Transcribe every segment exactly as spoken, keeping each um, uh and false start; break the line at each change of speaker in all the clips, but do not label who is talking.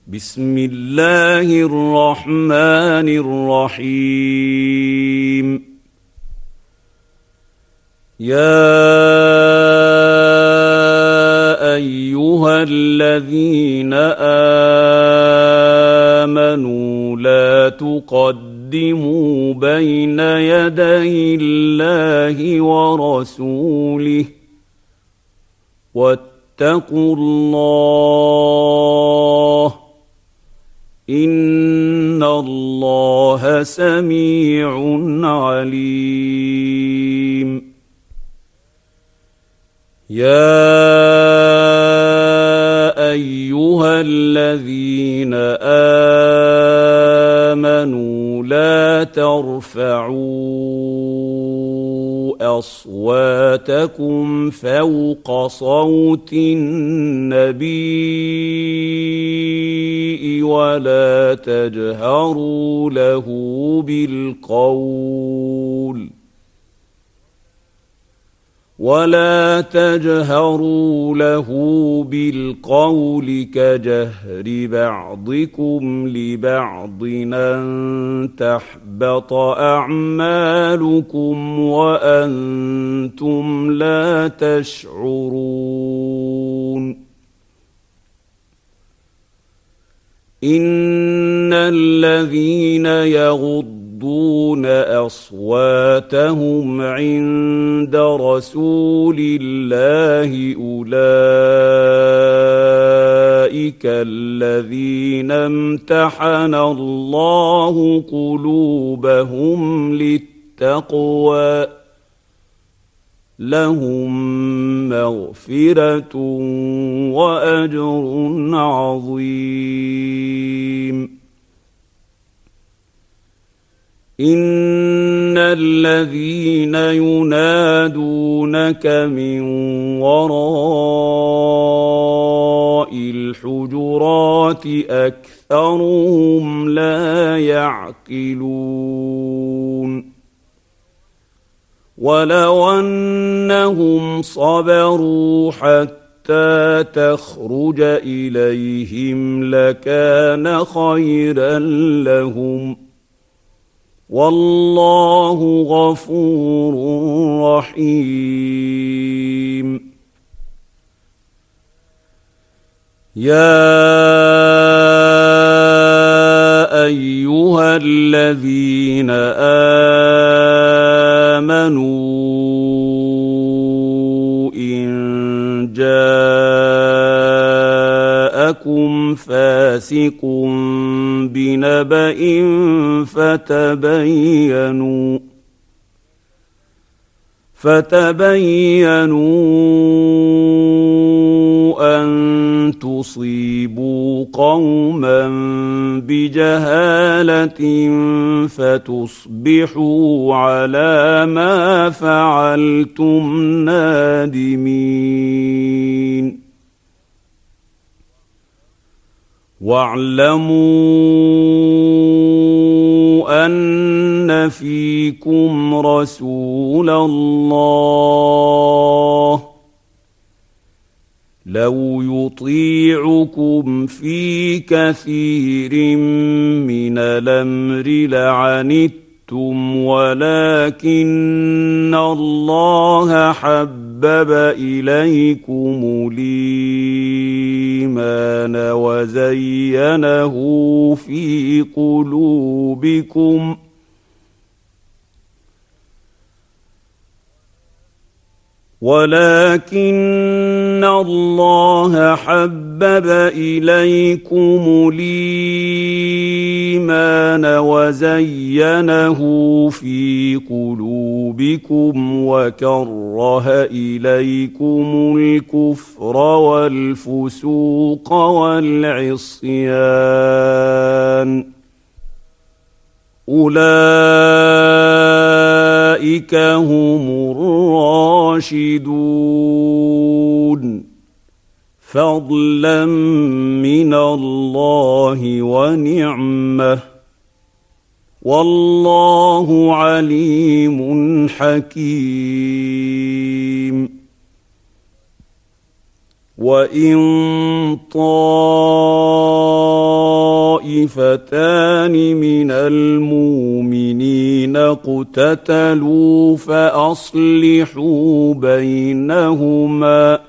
بسم الله الرحمن الرحيم. يا أيها الذين آمنوا لا تقدموا بين يدي الله ورسوله واتقوا الله إن الله سميع عليم. يا أيها الذين آمنوا لا ترفعوا أصواتكم فوق صوت النبي ولا تجهروا له بالقول ولا تجهروا له بالقول كجهر بعضكم لبعض أن تحبط أعمالكم وأنتم لا تشعرون. إن الذين يغضون يغضون أصواتهم عند رسول الله أولئك الذين امتحن الله قلوبهم للتقوى لهم مغفرة وأجر عظيم. إن الذين ينادونك من وراء الحجرات أكثرهم لا يعقلون. ولو أنهم صبروا حتى تخرج إليهم لكان خيرا لهم والله غفور رحيم. يا أيها الذين آمنوا إن جاءكم فاسق بنبأ فتبينوا فتبينوا أن تصيبوا قوما بجهالة فتصبحوا على ما فعلتم نادمين. واعلموا أن فيكم رسول الله لو يطيعكم في كثير من الأمر لعنتم ولكن الله حبب إليكم الإيمان وزينه في قلوبكم ولكن الله حبب إليكم الإيمان وزينه في قلوبكم وكره إليكم الكفر والفسوق والعصيان أولئك هم الراشدون فضلا من الله ونعمة والله عليم حكيم. وإن طال طائفتان من المؤمنين اقتتلوا فأصلحوا بينهما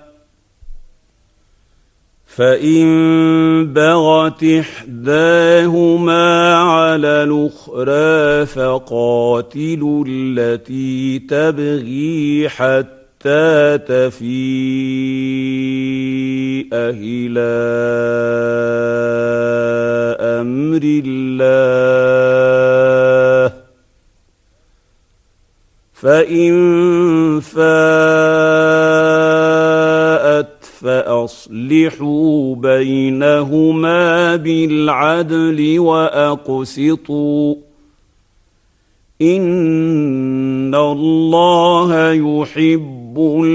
فإن بغت إحداهما على الأخرى فقاتلوا التي تبغي حتى تفيء إلى أمر الله فإن فاءت فأصلحوا بينهما بالعدل وأقسطوا إن الله يحب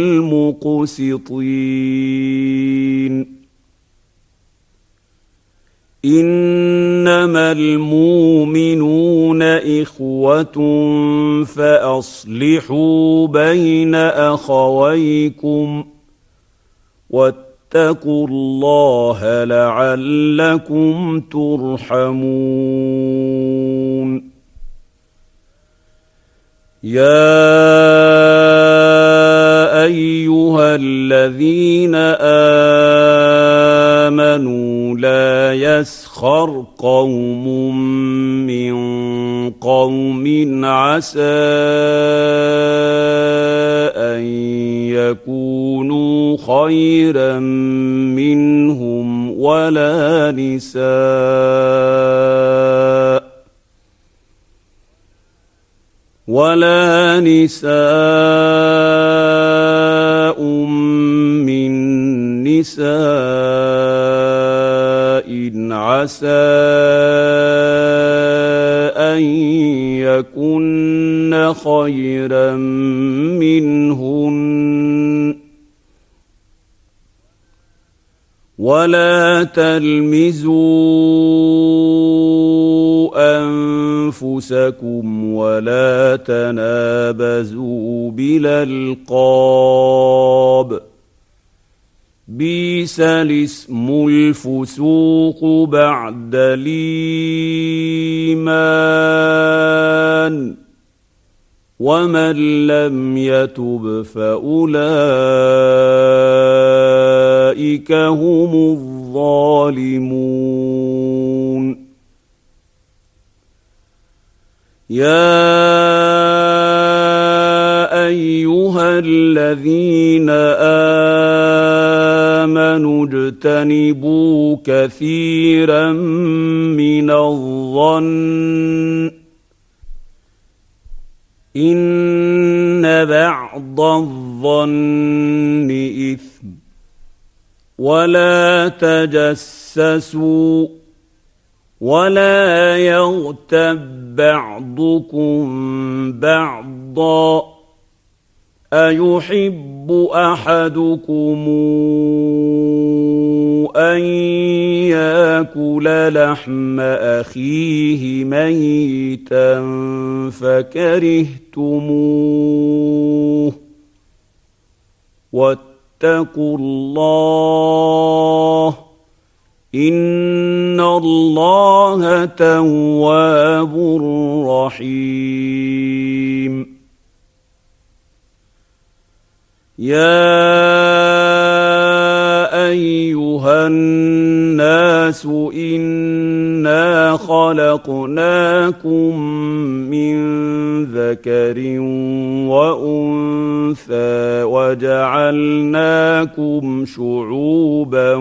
المقسطين إنما المؤمنون إخوة فأصلحوا بين أخويكم واتقوا الله لعلكم ترحمون يا أيها الذين آمنوا لا يسخر قوم من قوم عسى أن يكونوا خيرا منهم ولا نساء ولا نساء من نساء عسى أن يكن خيرا منهن ولا تلمزوا أنفسكم ولا تنابزوا بالألقاب بئس الاسم الفسوق بعد الإيمان ومن لم يتب فأولئك هم الظالمون يا أيها الذين آمنوا اجتنبوا كثيرا من الظن إن بعض الظن إثم ولا تجسسوا ولا يغتب بعضكم بعضا أيحب أحدكم أن يأكل لحم أخيه ميتا فكرهتموه واتقوا الله إن الله تواب رحيم يا أيها الناس إنا خلقناكم من ذكر وأنثى وجعلناكم شعوبا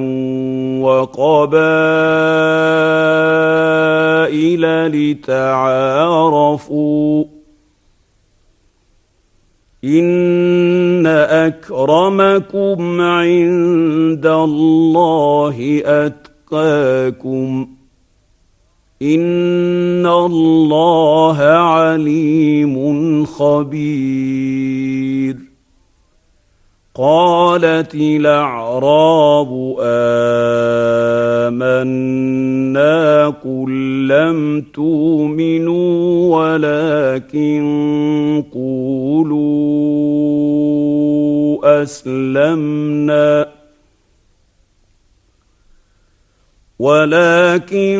وقبائل لتعارفوا إن أكرمكم عند الله أتقاكم إن الله عليم خبير قالت الأعراب آمنا قل لم تؤمنوا ولكن قولوا أسلمنا ولكن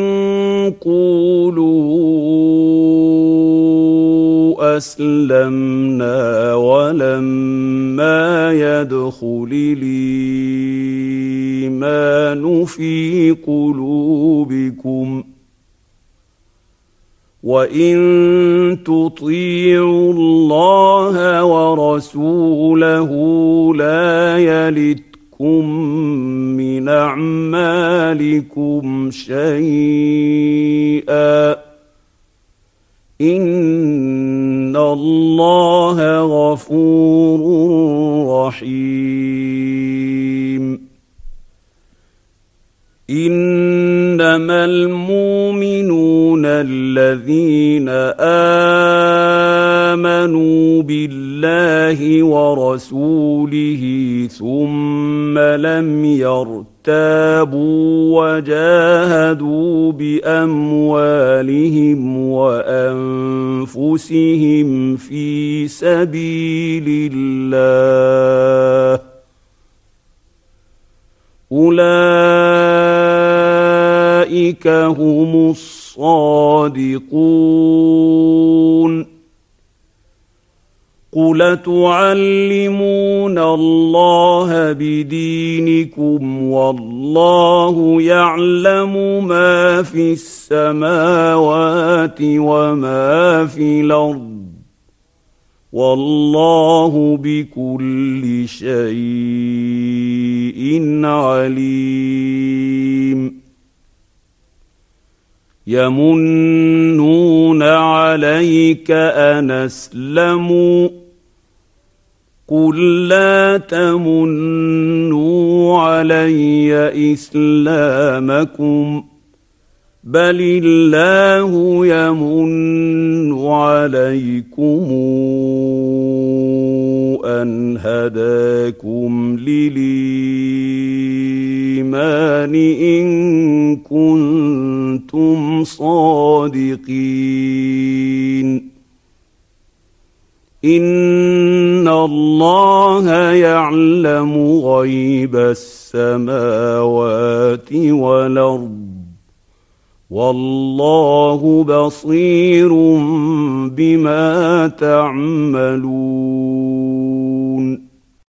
قولوا أسلمنا ولما يدخل الإيمان في قلوبكم وإن تطيعوا الله ورسوله لا يلتكم من أعمالكم شيئا إن الله غفور رحيم إنما المؤمنون الذين آمنوا بالله ورسوله ثم لم يرتابوا وجاهدوا بأموالهم وأنفسهم في سبيل الله أولئك هم الصادقون قل تعلمون الله بدينكم والله يعلم ما في السماوات وما في الأرض والله بكل شيء عليم يمنون عليك أن أسلموا قل لا تمنوا علي إسلامكم بل الله يمن عليكم أن هداكم للإيمان إن كنتم صادقين إن الله يعلم غيب السماوات والأرض والله بصير بما تعملون